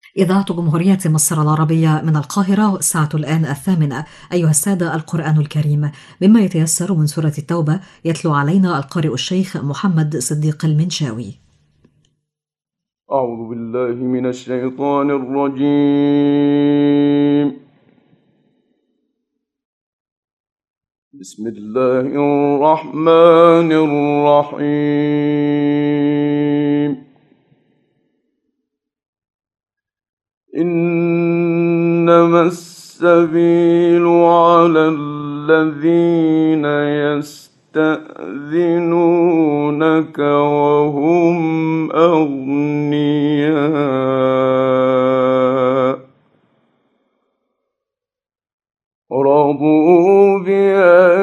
إذاعة جمهورية مصر العربية من القاهرة، الساعة الآن 8:00. أيها السادة، القرآن الكريم مما يتيسر من سورة التوبة، يتلو علينا القارئ الشيخ محمد صديق المنشاوي. أعوذ بالله من الشيطان الرجيم. بسم الله الرحمن الرحيم. إنما السبيل على الذين يستأذنونك وهم أغنياء رضوا بأن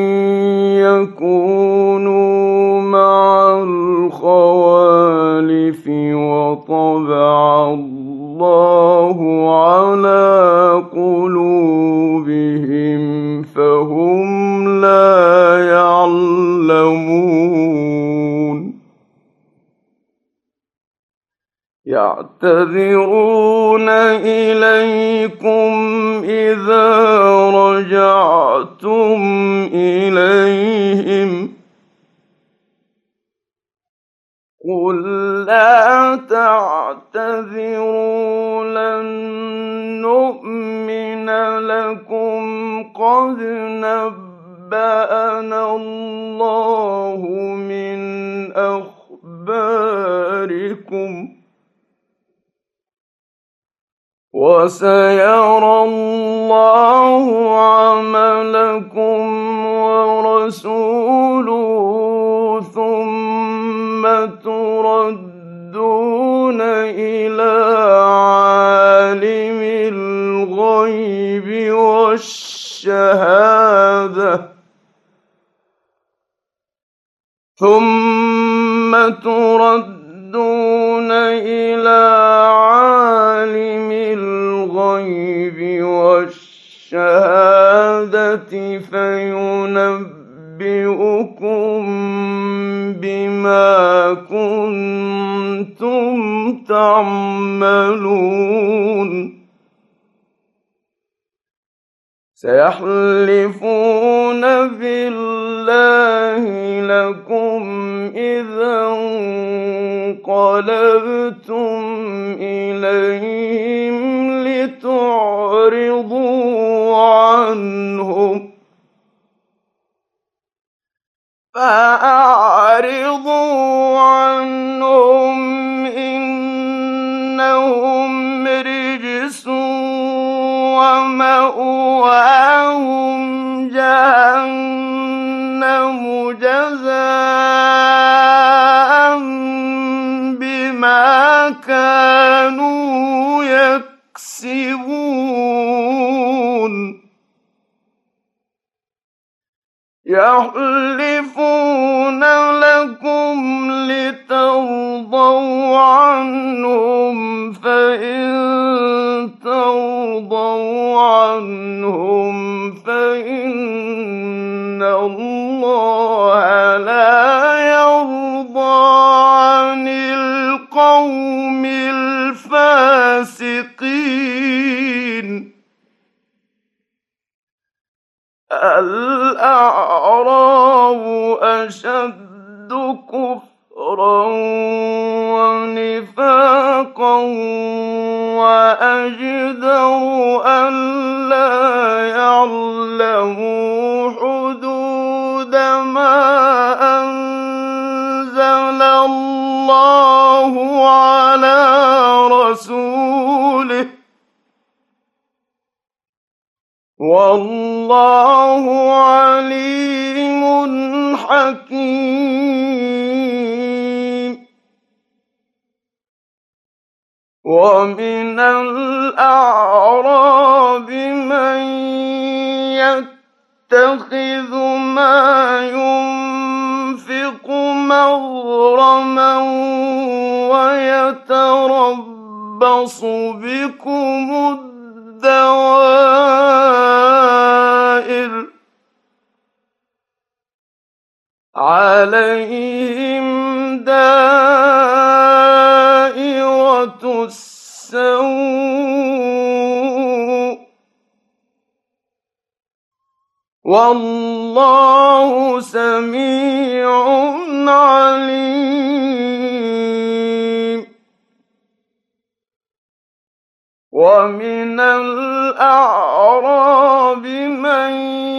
يكونوا مع الخوالف وطبع الله على قلوبهم فهم لا يعلمون. يعتذرون إليكم إذا رجعتم إليهم قل لا تعتذروا لن نؤمن لكم قد نبأنا الله من أخباركم وسيرى الله عملكم ورسوله ثم تردون إلى عالم الغيب والشهادة فينبئكم بما كنتم تعملون. سيحلفون بالله لكم إذا انقلبتم إليهم لتعرضوا عنهم فأعرضوا عنهم إنهم رجس ومأواهم جهنم جزاء بما كانوا يكسبون. يحلفون لكم لترضوا عنهم فإن ترضوا عنهم فإن الله لا يرضى عن القوم الفاسقين. الأعراب أشد كفرا ونفاقا وأجدر ألا يعلموا حدود ما أنزل الله على رسوله والله عليم حكيم. ومن الأعراب من يتخذ ما ينفق مغرما ويتربص بكم الدوائر عليهم دائرة السوء السوء والله سميع عليم ومن الأعراب من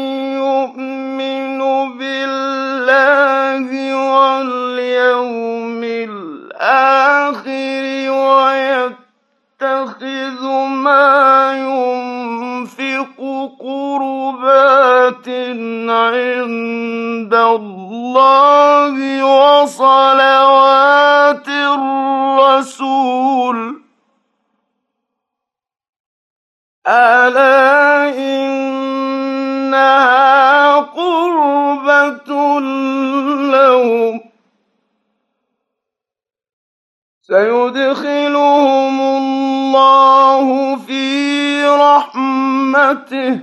يؤمن بالله واليوم الآخر ويتخذ ما ينفق قربات عند الله وصلوات الرسول ألا إنها قربة لهم سيدخلهم الله في رحمته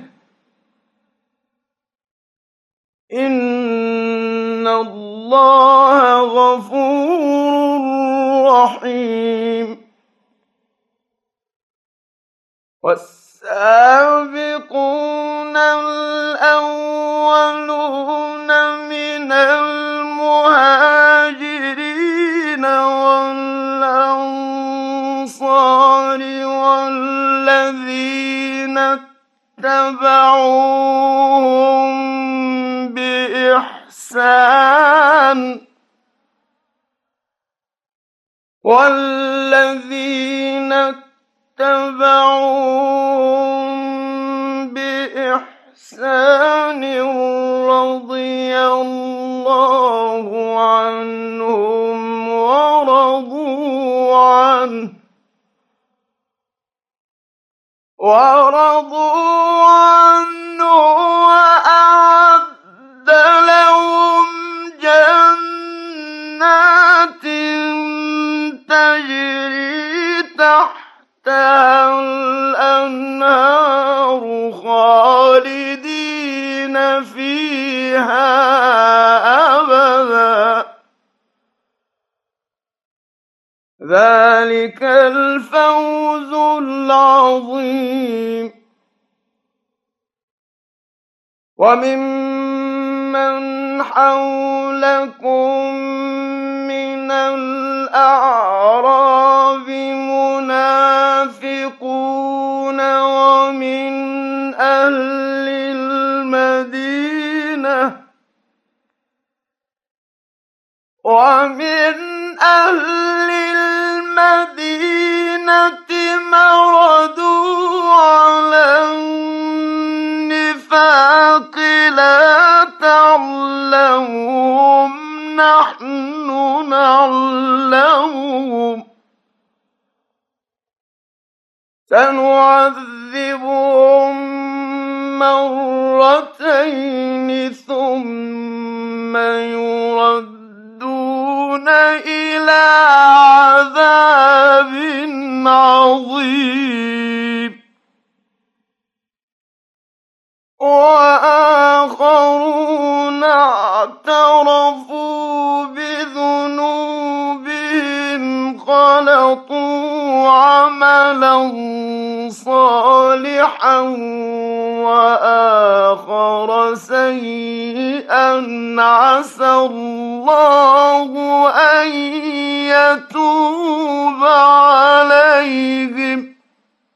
إن الله غفور رحيم والسابقون الأولون من المهاجرين والأنصار والذين اتبعوهم بإحسان رضي الله عنهم ورضوا عنه وأعد لهم جنات تجري تحتها الأنهار خالدين فيها أبدا ذلك الفوز العظيم وممن حولكم من الأعراب منافقون ومن أهل المدينة مردوا على النفاق لا تعلمهم نحن نعلمهم سنعذبهم مرتين ثم يردون إلى عذاب عظيم وآخرون اعترفوا بذنوبهم خلطوا عملا صالحا وآخر سيئا عسى الله أن يتوب عليهم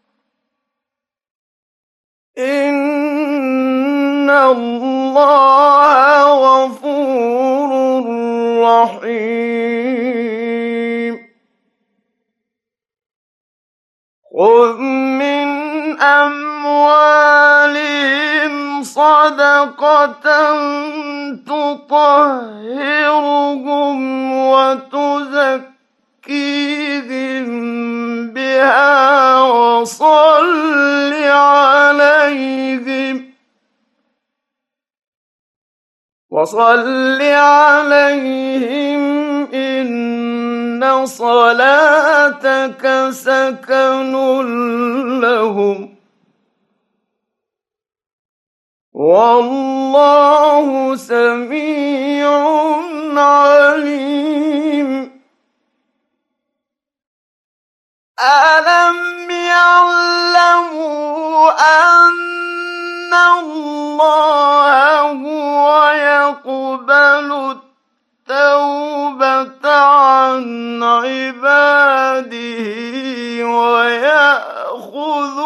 إن الله غفور رحيم خذ من أموالهم صدقة تطهرهم وتزكيهم بها وصل عليهم إن صلاتك سكن لهم والله سميع عليم ألم يعلموا أن الله هو يقبل التوبة عن عباده ويأخذ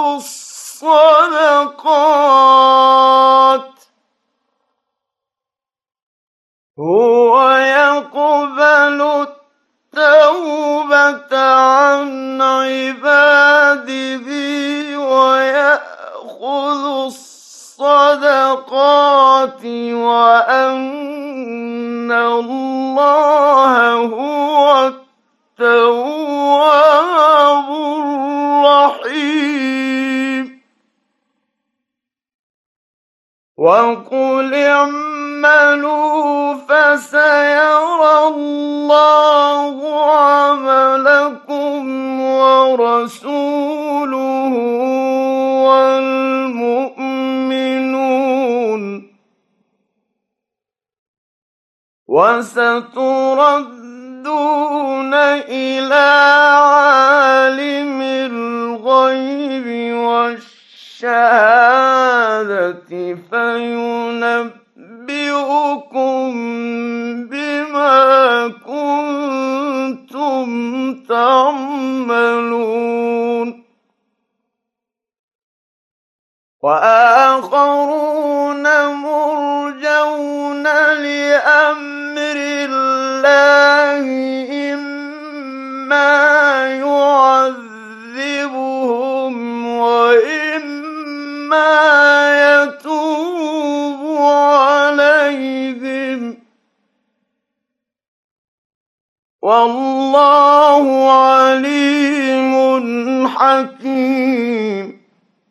الصدقات هو يقبل التوبة عن عباده ويأخذ الصدقات وأن الله هو التواب الرحيم وقل اعملوا فسيرى الله عملكم ورسوله والمؤمنون وستردون إلى عالم الغيب والشهادة فينبئكم بما كنتم تعملون وآخرون مرجون لأمر الله إما يعذبهم وإما يتوب عليهم والله عليم حكيم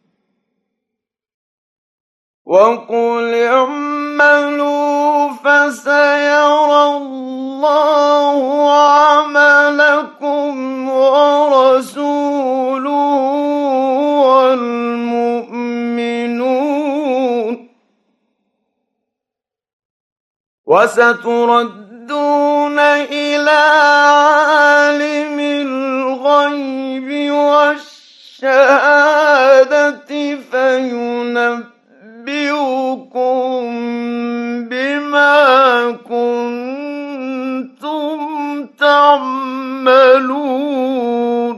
وقل اعملوا فسيرى الله عملكم ورسوله والمؤمنون وستردون إلى عالم الغيب والشهادة فينبئكم بما كنتم تعملون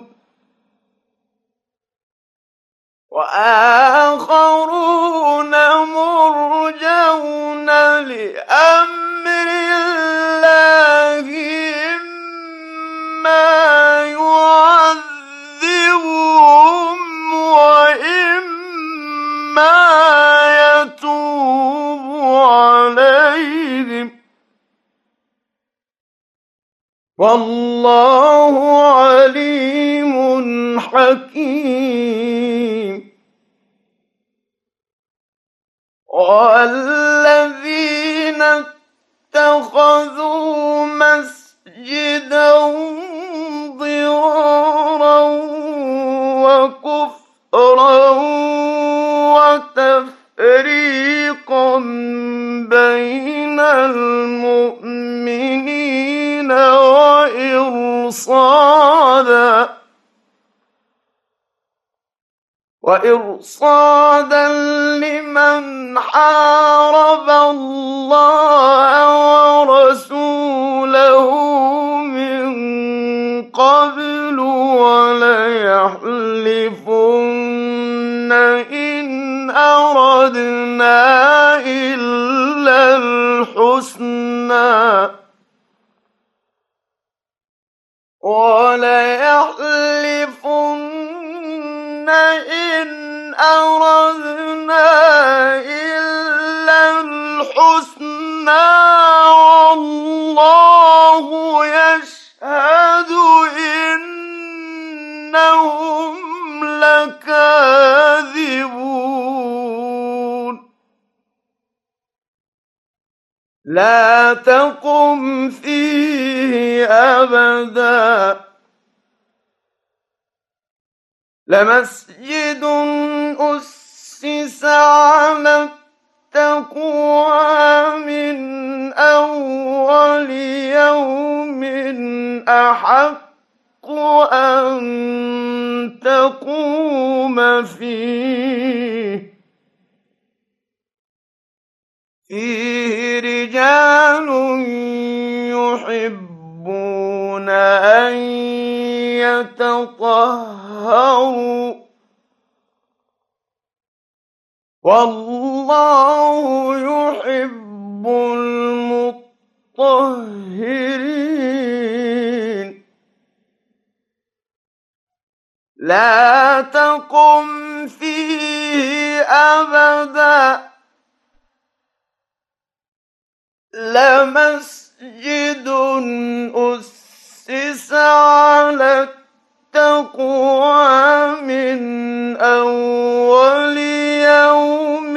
وآخرون مرجون لأمر الله إما يعذبهم وإما يتوب عليهم والله عليم حكيم والذين اتخذوا مسجدا ضرارا وكفرا وتفريقا بين المؤمنين وإرصادا لمن حارب الله ورسوله من قبل وليحلفن إن أردنا إلا الحسنى وليحلفن إن أردنا إلا الحسنى والله يشهد إنهم لكاذبون لا تقم فيه أبدا لمسجد أسس على التقوى من أول يوم أحق أن تقوم فيه رجال يحبون أن يتطهروا والله يحب المطهرين لا تقم فيه أبدا لمسجد أسس على التقوى من أول يوم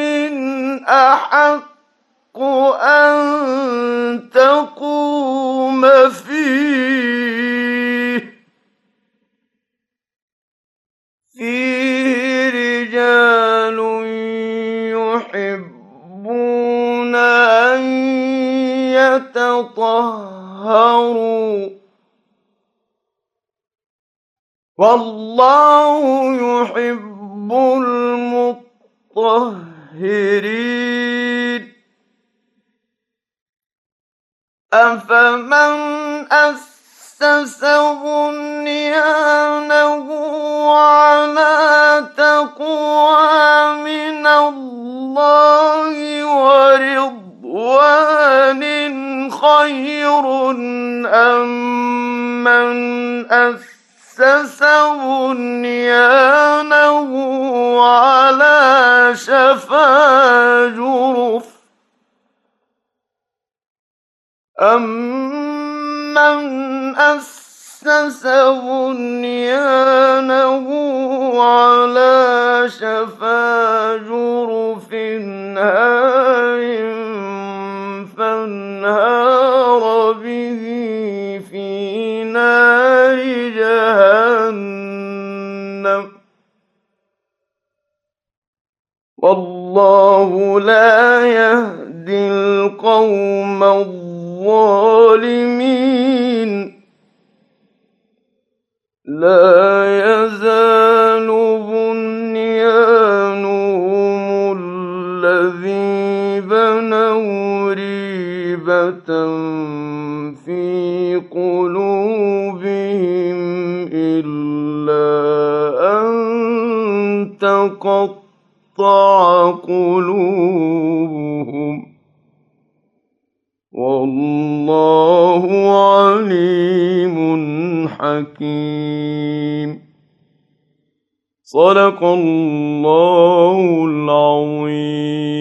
أحق أن تقوم فيه رجال يحبون أن يتطهروا والله يحب المطهرين أفمن أسس بنيانه على تقوى من الله ورضوان خير أم من أسس بنيانه على شفا جرف أَمَّنْ أَسَّسَ بُنْيَانَهُ عَلَىٰ شَفَا جُرُفٍ هَارٍ فَانْهَارَ بِهِ فِي نَارِ جَهَنَّمَ ۗ وَاللَّهُ لَا يَهْدِي الْقَوْمَ الظَّالِمِينَ لا يزال بنيانهم الذي بنوا ريبة في قلوبهم إلا أن تقطع قلوبهم والله عليم حكيم صدق الله العظيم.